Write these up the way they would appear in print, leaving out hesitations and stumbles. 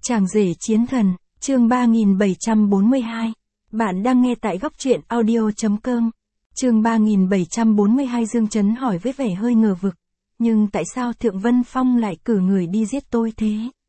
Chàng rể chiến thần, chương 3742. Bạn đang nghe tại góc truyện audio.com. Chương 3742. Dương Chấn hỏi với vẻ hơi ngờ vực. Nhưng tại sao Thượng Vân Phong lại cử người đi giết tôi thế?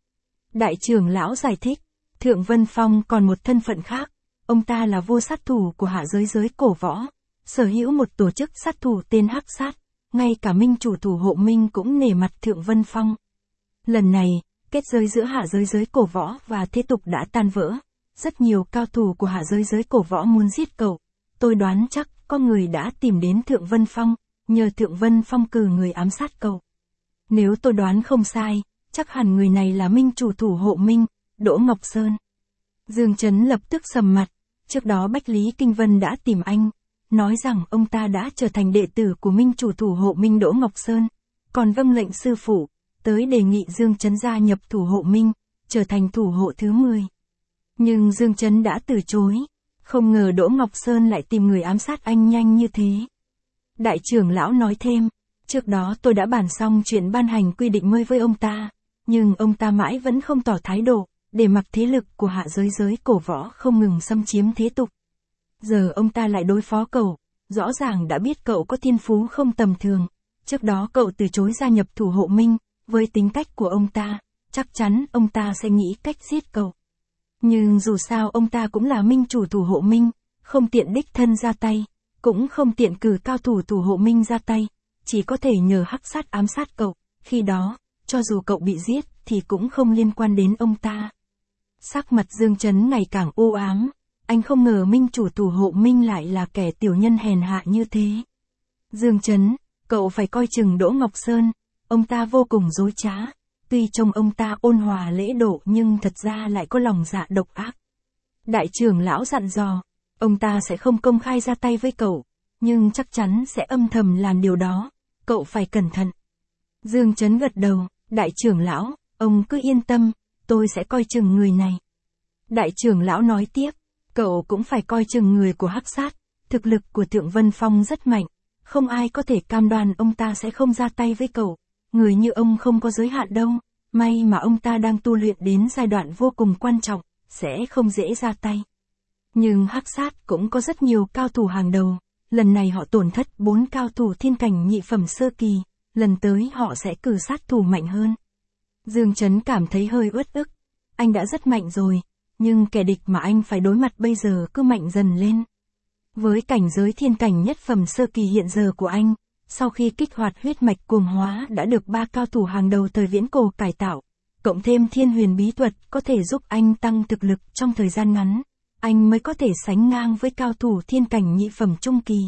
Đại trưởng lão giải thích. Thượng Vân Phong còn một thân phận khác. Ông ta là vua sát thủ của hạ giới cổ võ. Sở hữu một tổ chức sát thủ tên Hắc Sát. Ngay cả minh chủ thủ hộ minh cũng nể mặt Thượng Vân Phong. Lần này, kết giới giữa hạ giới cổ võ và thế tục đã tan vỡ. Rất nhiều cao thủ của hạ giới cổ võ muốn giết cậu. Tôi đoán chắc có người đã tìm đến Thượng Vân Phong, nhờ Thượng Vân Phong cử người ám sát cậu. Nếu tôi đoán không sai, chắc hẳn người này là minh chủ thủ hộ minh, Đỗ Ngọc Sơn. Dương Chấn lập tức sầm mặt. Trước đó Bách Lý Kinh Vân đã tìm anh, nói rằng ông ta đã trở thành đệ tử của minh chủ thủ hộ minh Đỗ Ngọc Sơn, còn vâng lệnh sư phụ, tới đề nghị Dương Chấn gia nhập thủ hộ minh, trở thành thủ hộ thứ 10. Nhưng Dương Chấn đã từ chối, không ngờ Đỗ Ngọc Sơn lại tìm người ám sát anh nhanh như thế. Đại trưởng lão nói thêm, trước đó tôi đã bàn xong chuyện ban hành quy định mới với ông ta, nhưng ông ta mãi vẫn không tỏ thái độ, để mặc thế lực của hạ giới cổ võ không ngừng xâm chiếm thế tục. Giờ ông ta lại đối phó cậu, rõ ràng đã biết cậu có thiên phú không tầm thường. Trước đó cậu từ chối gia nhập thủ hộ minh, với tính cách của ông ta, chắc chắn ông ta sẽ nghĩ cách giết cậu. Nhưng dù sao ông ta cũng là minh chủ thủ hộ minh, không tiện đích thân ra tay, cũng không tiện cử cao thủ thủ hộ minh ra tay, chỉ có thể nhờ Hắc Sát ám sát cậu, khi đó, cho dù cậu bị giết thì cũng không liên quan đến ông ta. Sắc mặt Dương Chấn ngày càng u ám, anh không ngờ minh chủ thủ hộ minh lại là kẻ tiểu nhân hèn hạ như thế. Dương Chấn, cậu phải coi chừng Đỗ Ngọc Sơn, ông ta vô cùng dối trá, tuy trông ông ta ôn hòa lễ độ nhưng thật ra lại có lòng dạ độc ác. Đại trưởng lão dặn dò, ông ta sẽ không công khai ra tay với cậu, nhưng chắc chắn sẽ âm thầm làm điều đó, cậu phải cẩn thận. Dương Chấn gật đầu, đại trưởng lão, ông cứ yên tâm, tôi sẽ coi chừng người này. Đại trưởng lão nói tiếp, cậu cũng phải coi chừng người của Hắc Sát, thực lực của Thượng Vân Phong rất mạnh, không ai có thể cam đoan ông ta sẽ không ra tay với cậu. Người như ông không có giới hạn đâu, may mà ông ta đang tu luyện đến giai đoạn vô cùng quan trọng, sẽ không dễ ra tay. Nhưng Hắc Sát cũng có rất nhiều cao thủ hàng đầu, lần này họ tổn thất 4 cao thủ thiên cảnh nhị phẩm sơ kỳ, lần tới họ sẽ cử sát thủ mạnh hơn. Dương Chấn cảm thấy hơi uất ức, anh đã rất mạnh rồi, nhưng kẻ địch mà anh phải đối mặt bây giờ cứ mạnh dần lên. Với cảnh giới thiên cảnh nhất phẩm sơ kỳ hiện giờ của anh, sau khi kích hoạt huyết mạch cuồng hóa đã được 3 cao thủ hàng đầu thời viễn cổ cải tạo, cộng thêm thiên huyền bí thuật có thể giúp anh tăng thực lực trong thời gian ngắn, anh mới có thể sánh ngang với cao thủ thiên cảnh nhị phẩm trung kỳ.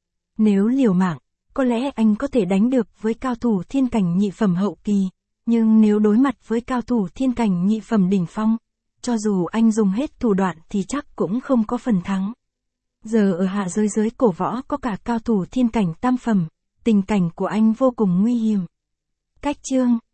Nếu liều mạng, có lẽ anh có thể đánh được với cao thủ thiên cảnh nhị phẩm hậu kỳ, nhưng nếu đối mặt với cao thủ thiên cảnh nhị phẩm đỉnh phong, cho dù anh dùng hết thủ đoạn thì chắc cũng không có phần thắng. Giờ ở hạ giới cổ võ có cả cao thủ thiên cảnh tam phẩm, tình cảnh của anh vô cùng nguy hiểm. Cách chương